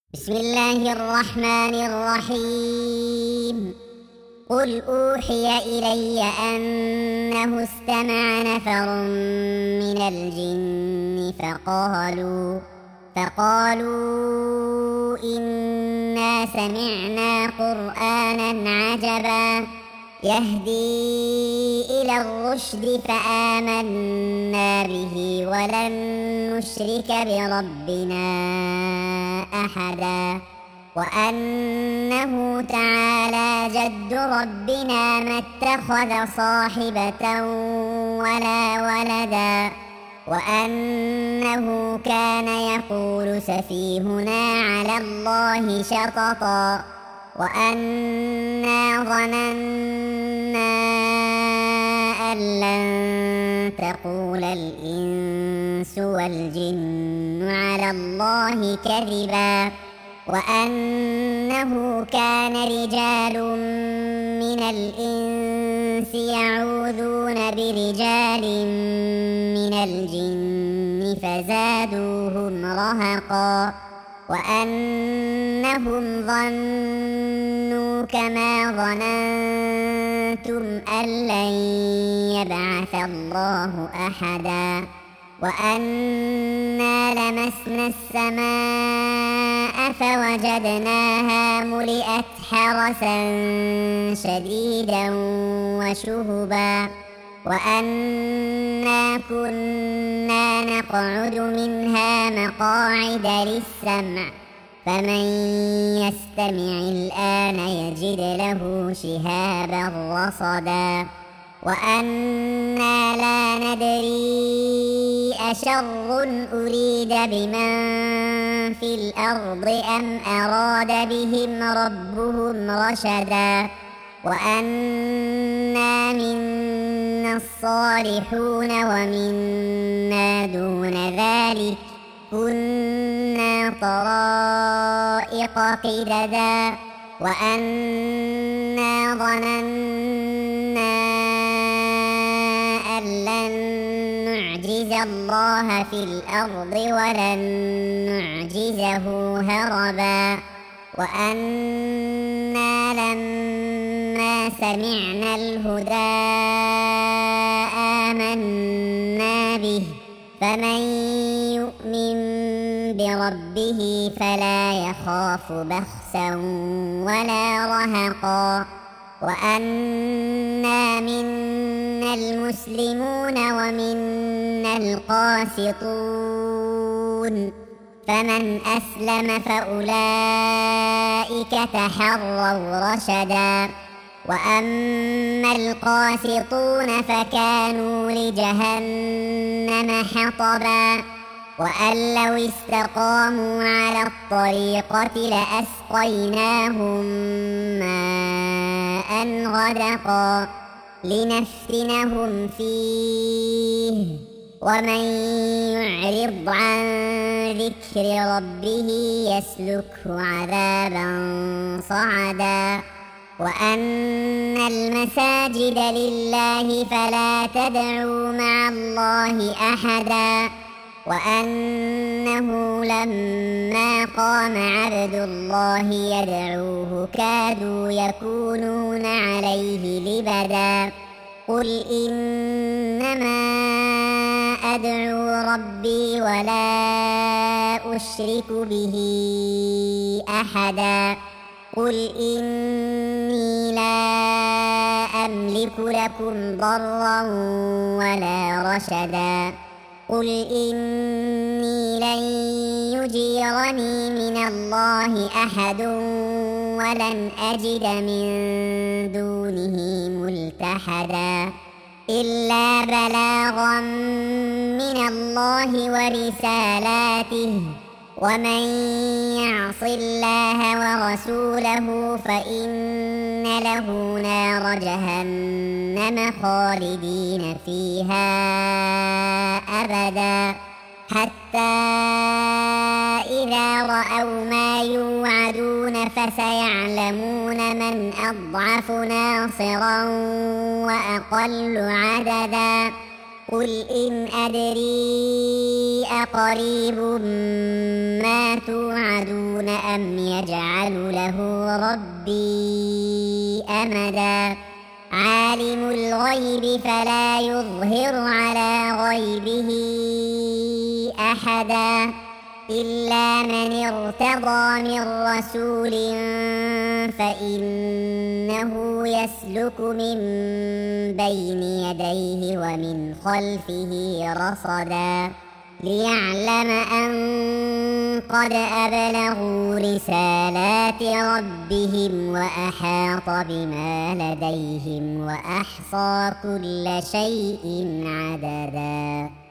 بسم الله الرحمن الرحيم. قل أوحي إلي أنه استمع نفر من الجن فقالوا إنا سمعنا قرآنا عجبا يهدي إلى الرشد فآمنا به ولن نشرك بربنا أحدا وأنه تعالى جد ربنا ما اتخذ صاحبة ولا ولدا وأنه كان يقول سفيهنا على الله شططا وأنا ظننا أن لن تقول الإنس والجن على الله كذبا وأنه كان رجال من الإنس يعوذون برجال من الجن فزادوهم رهقا وأنهم ظنوا كما ظننتم أن لن يبعث الله أحدا وأنا لمسنا السماء فوجدناها ملئت حرسا شديدا وشهبا وأنا كنا نقعد منها مقاعد للسمع فمن يستمع الآن يجد له شهابا رصدا وأنا لا ندري أشر أريد بمن في الأرض أم أراد بهم ربهم رشدا وأنا منا الصالحون ومنا دون ذلك كنا طرائق قددا وأنا ظننا أن لن نعجز الله في الأرض ولن نعجزه هربا وأنا لما سمعنا الهدى آمنا به فمن يؤمن بربه فلا يخاف بخسا ولا رهقا وأنا منا المسلمون ومنا القاسطون فمن أسلم فأولئك تحروا رشدا وأما القاسطون فكانوا لجهنم حطبا وأن لو استقاموا على الطريقة لأسقيناهم ماء غدقا لنفتنهم فيه ومن يعرض عن ذكر ربه يسلكه عذابا صعدا وأن المساجد لله فلا تدعوا مع الله أحدا وأنه لما قام عبد الله يدعوه كادوا يكونون عليه لبدا قل إنما أدعو ربي ولا أشرك به أحدا قل إني لا أملك لكم ضرا ولا رشدا قل إني لن يجيرني من الله أحد ولن أجد من دونه ملتحدا إلا بلاغا من الله ورسالاته ومن يعص الله ورسوله فإن له نار جهنم خالدين فيها أبدا حتى إذا رأوا ما يوعدون فسيعلمون من أضعف ناصرا وأقل عددا قل إن أدري أقريب ما توعدون أم يجعل له ربي أمدا عالم الغيب فلا يظهر على غيبه أحدا إلا من ارتضى من رسول فإنه يسلك من بين يديه ومن خلفه رصدا ليعلم أن قد أبلغوا رسالات ربهم وأحاط بما لديهم وأحصى كل شيء عددا.